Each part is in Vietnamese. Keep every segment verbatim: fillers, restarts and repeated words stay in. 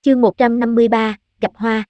Chương một trăm năm mươi ba, gặp hoa.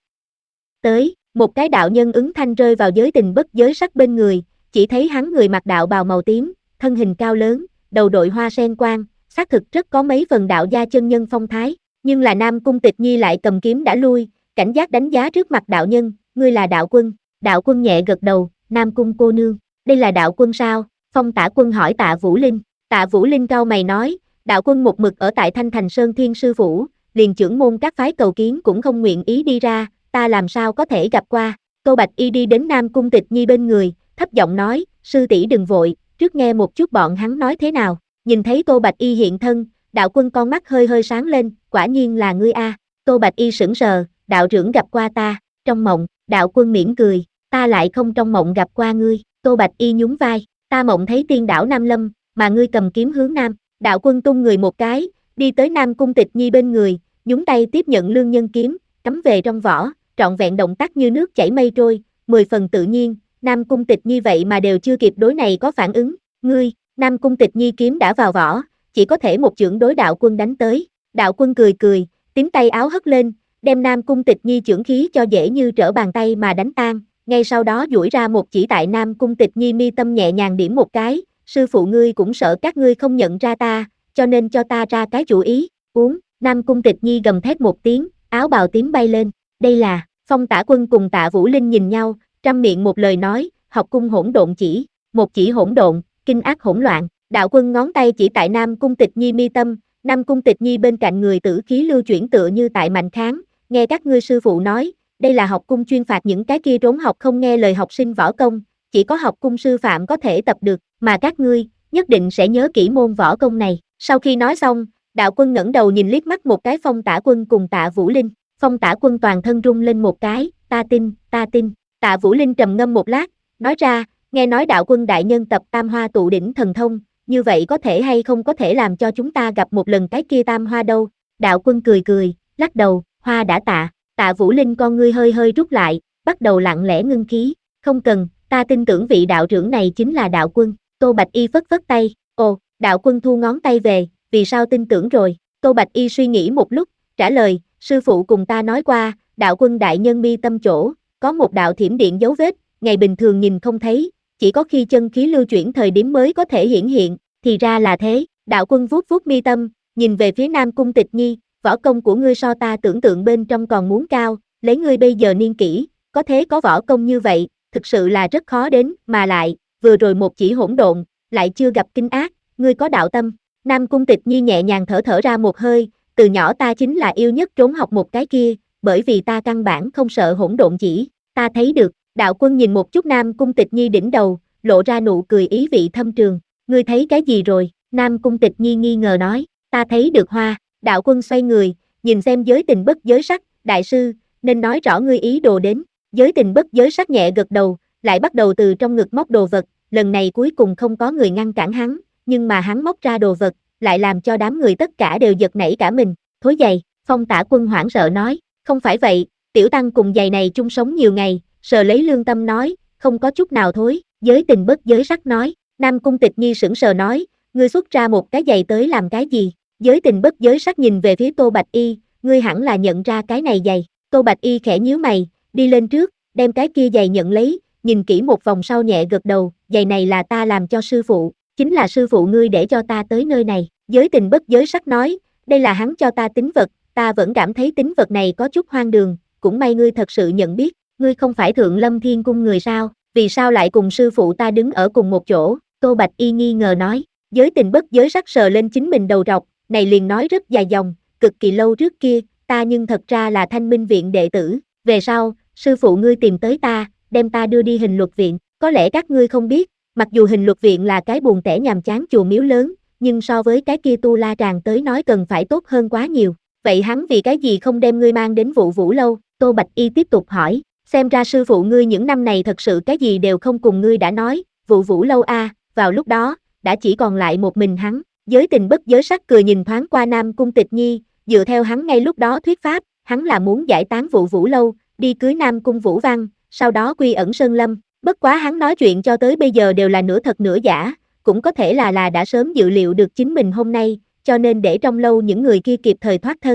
Tới, một cái đạo nhân ứng thanh rơi vào giới tình bất giới sắc bên người, chỉ thấy hắn người mặc đạo bào màu tím, thân hình cao lớn, đầu đội hoa sen quang, xác thực rất có mấy phần đạo gia chân nhân phong thái, nhưng là Nam Cung Tịch Nhi lại cầm kiếm đã lui, cảnh giác đánh giá trước mặt đạo nhân, ngươi là đạo quân. Đạo quân nhẹ gật đầu, Nam Cung cô nương, đây là đạo quân sao? Phong Tả Quân hỏi Tạ Vũ Linh. Tạ Vũ Linh cau mày nói, đạo quân một mực ở tại Thanh Thành Sơn Thiên Sư Phủ, liền trưởng môn các phái cầu kiến cũng không nguyện ý đi ra, ta làm sao có thể gặp qua. Tô Bạch Y đi đến Nam Cung Tịch Nhi bên người, thấp giọng nói, sư tỷ đừng vội, trước nghe một chút bọn hắn nói thế nào. Nhìn thấy Tô Bạch Y hiện thân, đạo quân con mắt hơi hơi sáng lên, quả nhiên là ngươi a. Tô Bạch Y sững sờ, đạo trưởng gặp qua ta, trong mộng. Đạo quân mỉm cười, ta lại không trong mộng gặp qua ngươi. Tô Bạch Y nhún vai, ta mộng thấy tiên đảo Nam Lâm, mà ngươi cầm kiếm hướng nam. Đạo quân tung người một cái, đi tới Nam Cung Tịch Nhi bên người, nhúng tay tiếp nhận lương nhân kiếm, cắm về trong vỏ, trọn vẹn động tác như nước chảy mây trôi, mười phần tự nhiên. Nam Cung Tịch Nhi vậy mà đều chưa kịp đối này có phản ứng. Ngươi, Nam Cung Tịch Nhi kiếm đã vào vỏ, chỉ có thể một chưởng đối đạo quân đánh tới. Đạo quân cười cười, tím tay áo hất lên, đem Nam Cung Tịch Nhi chưởng khí cho dễ như trở bàn tay mà đánh tan. Ngay sau đó duỗi ra một chỉ tại Nam Cung Tịch Nhi mi tâm nhẹ nhàng điểm một cái, sư phụ ngươi cũng sợ các ngươi không nhận ra ta, cho nên cho ta ra cái chủ ý. Uống. Nam Cung Tịch Nhi gầm thét một tiếng, áo bào tím bay lên. Đây là. Phong Tả Quân cùng Tạ Vũ Linh nhìn nhau, trăm miệng một lời nói, học cung hỗn độn chỉ. Một chỉ hỗn độn, kinh ác hỗn loạn. Đạo quân ngón tay chỉ tại Nam Cung Tịch Nhi mi tâm, Nam Cung Tịch Nhi bên cạnh người tử khí lưu chuyển tựa như tại mạnh kháng. Nghe các ngươi sư phụ nói, đây là học cung chuyên phạt những cái kia trốn học không nghe lời học sinh võ công, chỉ có học cung sư phạm có thể tập được, mà các ngươi nhất định sẽ nhớ kỹ môn võ công này. Sau khi nói xong, đạo quân ngẩng đầu nhìn liếc mắt một cái Phong Tả Quân cùng Tạ Vũ Linh. Phong Tả Quân toàn thân rung lên một cái, ta tin, ta tin. Tạ Vũ Linh trầm ngâm một lát, nói ra, nghe nói đạo quân đại nhân tập Tam Hoa tụ đỉnh thần thông, như vậy có thể hay không có thể làm cho chúng ta gặp một lần cái kia Tam Hoa đâu? Đạo quân cười cười, lắc đầu, hoa đã tạ. Tạ Vũ Linh con ngươi hơi hơi rút lại, bắt đầu lặng lẽ ngưng khí, không cần, ta tin tưởng vị đạo trưởng này chính là đạo quân. Tô Bạch Y phất phất tay, ồ, đạo quân thu ngón tay về, vì sao tin tưởng rồi? Tô Bạch Y suy nghĩ một lúc, trả lời, sư phụ cùng ta nói qua, đạo quân đại nhân mi tâm chỗ, có một đạo thiểm điện dấu vết, ngày bình thường nhìn không thấy, chỉ có khi chân khí lưu chuyển thời điểm mới có thể hiển hiện, thì ra là thế. Đạo quân vuốt vuốt mi tâm, nhìn về phía Nam Cung Tịch Nhi, võ công của ngươi so ta tưởng tượng bên trong còn muốn cao, lấy ngươi bây giờ niên kỷ, có thế có võ công như vậy, thực sự là rất khó đến, mà lại, vừa rồi một chỉ hỗn độn, lại chưa gặp kinh ác, ngươi có đạo tâm. Nam Cung Tịch Nhi nhẹ nhàng thở thở ra một hơi, từ nhỏ ta chính là yêu nhất trốn học một cái kia, bởi vì ta căn bản không sợ hỗn độn chỉ, ta thấy được. Đạo quân nhìn một chút Nam Cung Tịch Nhi đỉnh đầu, lộ ra nụ cười ý vị thâm trường, ngươi thấy cái gì rồi? Nam Cung Tịch Nhi nghi ngờ nói, ta thấy được hoa. Đạo quân xoay người, nhìn xem giới tình bất giới sắc, đại sư, nên nói rõ ngươi ý đồ đến. Giới tình bất giới sắc nhẹ gật đầu, lại bắt đầu từ trong ngực móc đồ vật, lần này cuối cùng không có người ngăn cản hắn, nhưng mà hắn móc ra đồ vật, lại làm cho đám người tất cả đều giật nảy cả mình. Thối giày. Phong Tả Quân hoảng sợ nói, không phải vậy, tiểu tăng cùng giày này chung sống nhiều ngày, sờ lấy lương tâm nói, không có chút nào thối. Giới tình bất giới sắc nói. Nam Cung Tịch Nhi sững sờ nói, ngươi xuất ra một cái giày tới làm cái gì? Giới tình bất giới sắc nhìn về phía Tô Bạch Y, ngươi hẳn là nhận ra cái này giày. Tô Bạch Y khẽ nhíu mày, đi lên trước, đem cái kia giày nhận lấy, nhìn kỹ một vòng sau nhẹ gật đầu, giày này là ta làm cho sư phụ, chính là sư phụ ngươi để cho ta tới nơi này. Giới tình bất giới sắc nói, đây là hắn cho ta tín vật, ta vẫn cảm thấy tín vật này có chút hoang đường, cũng may ngươi thật sự nhận biết, ngươi không phải Thượng Lâm Thiên Cung người sao, vì sao lại cùng sư phụ ta đứng ở cùng một chỗ? Tô Bạch Y nghi ngờ nói. Giới tình bất giới sắc sờ lên chính mình đầu trọc, này liền nói rất dài dòng, cực kỳ lâu trước kia, ta nhưng thật ra là Thanh Minh viện đệ tử, về sau, sư phụ ngươi tìm tới ta, đem ta đưa đi Hình Luật viện, có lẽ các ngươi không biết, mặc dù Hình Luật viện là cái buồn tẻ nhàm chán chùa miếu lớn, nhưng so với cái kia Tu La Tràng tới nói cần phải tốt hơn quá nhiều, vậy hắn vì cái gì không đem ngươi mang đến Vụ Vũ lâu? Tô Bạch Y tiếp tục hỏi, xem ra sư phụ ngươi những năm này thật sự cái gì đều không cùng ngươi đã nói. Vụ Vũ lâu a, à, vào lúc đó, đã chỉ còn lại một mình hắn. Giới tình bất giới sắc cười nhìn thoáng qua Nam Cung Tịch Nhi, dựa theo hắn ngay lúc đó thuyết pháp, hắn là muốn giải tán Vụ Vũ lâu, đi cưới Nam Cung Vũ Văn, sau đó quy ẩn Sơn Lâm. Bất quá hắn nói chuyện cho tới bây giờ đều là nửa thật nửa giả, cũng có thể là là đã sớm dự liệu được chính mình hôm nay, cho nên để trong lâu những người kia kịp thời thoát thân.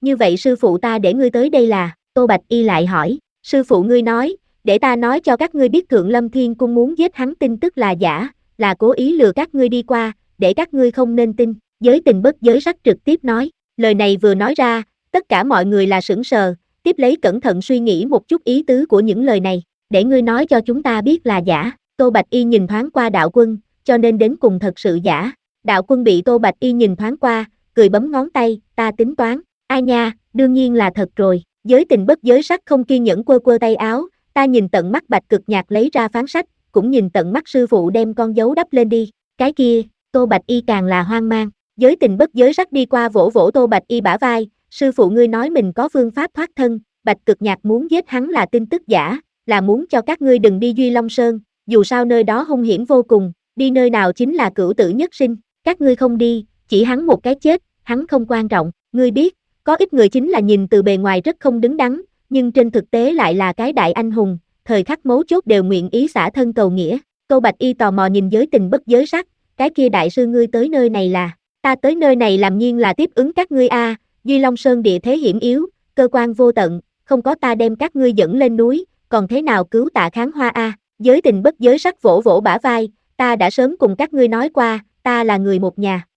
Như vậy sư phụ ta để ngươi tới đây là, Tô Bạch Y lại hỏi, sư phụ ngươi nói, để ta nói cho các ngươi biết Thượng Lâm Thiên Cung muốn giết hắn tin tức là giả, là cố ý lừa các ngươi đi qua, để các ngươi không nên tin. Giới Tình bất giới sắc trực tiếp nói, lời này vừa nói ra, tất cả mọi người là sững sờ, tiếp lấy cẩn thận suy nghĩ một chút ý tứ của những lời này, để ngươi nói cho chúng ta biết là giả. Tô Bạch Y nhìn thoáng qua Đạo Quân, cho nên đến cùng thật sự giả. Đạo Quân bị Tô Bạch Y nhìn thoáng qua, cười bấm ngón tay, ta tính toán, ai nha, đương nhiên là thật rồi. Giới Tình bất giới sắc không kiên nhẫn quơ quơ tay áo, ta nhìn tận mắt Bạch Cực Nhạc lấy ra phán sách, cũng nhìn tận mắt sư phụ đem con dấu đắp lên đi, cái kia, Tô Bạch Y càng là hoang mang. Giới Tình bất giới sắc đi qua vỗ vỗ Tô Bạch Y bả vai, sư phụ ngươi nói mình có phương pháp thoát thân, Bạch Cực Nhạc muốn giết hắn là tin tức giả, là muốn cho các ngươi đừng đi Duy Long Sơn, dù sao nơi đó hung hiểm vô cùng, đi nơi nào chính là cửu tử nhất sinh, các ngươi không đi, chỉ hắn một cái chết, hắn không quan trọng, ngươi biết, có ít người chính là nhìn từ bề ngoài rất không đứng đắn, nhưng trên thực tế lại là cái đại anh hùng, thời khắc mấu chốt đều nguyện ý xả thân cầu nghĩa. Tô Bạch Y tò mò nhìn Giới Tình bất giới sắc, cái kia đại sư ngươi tới nơi này là, ta tới nơi này làm nhiên là tiếp ứng các ngươi a, Duy Long Sơn địa thế hiểm yếu, cơ quan vô tận, không có ta đem các ngươi dẫn lên núi, còn thế nào cứu Tạ Kháng Hoa a? Giới Tình bất giới sắc vỗ vỗ bả vai, ta đã sớm cùng các ngươi nói qua, ta là người một nhà.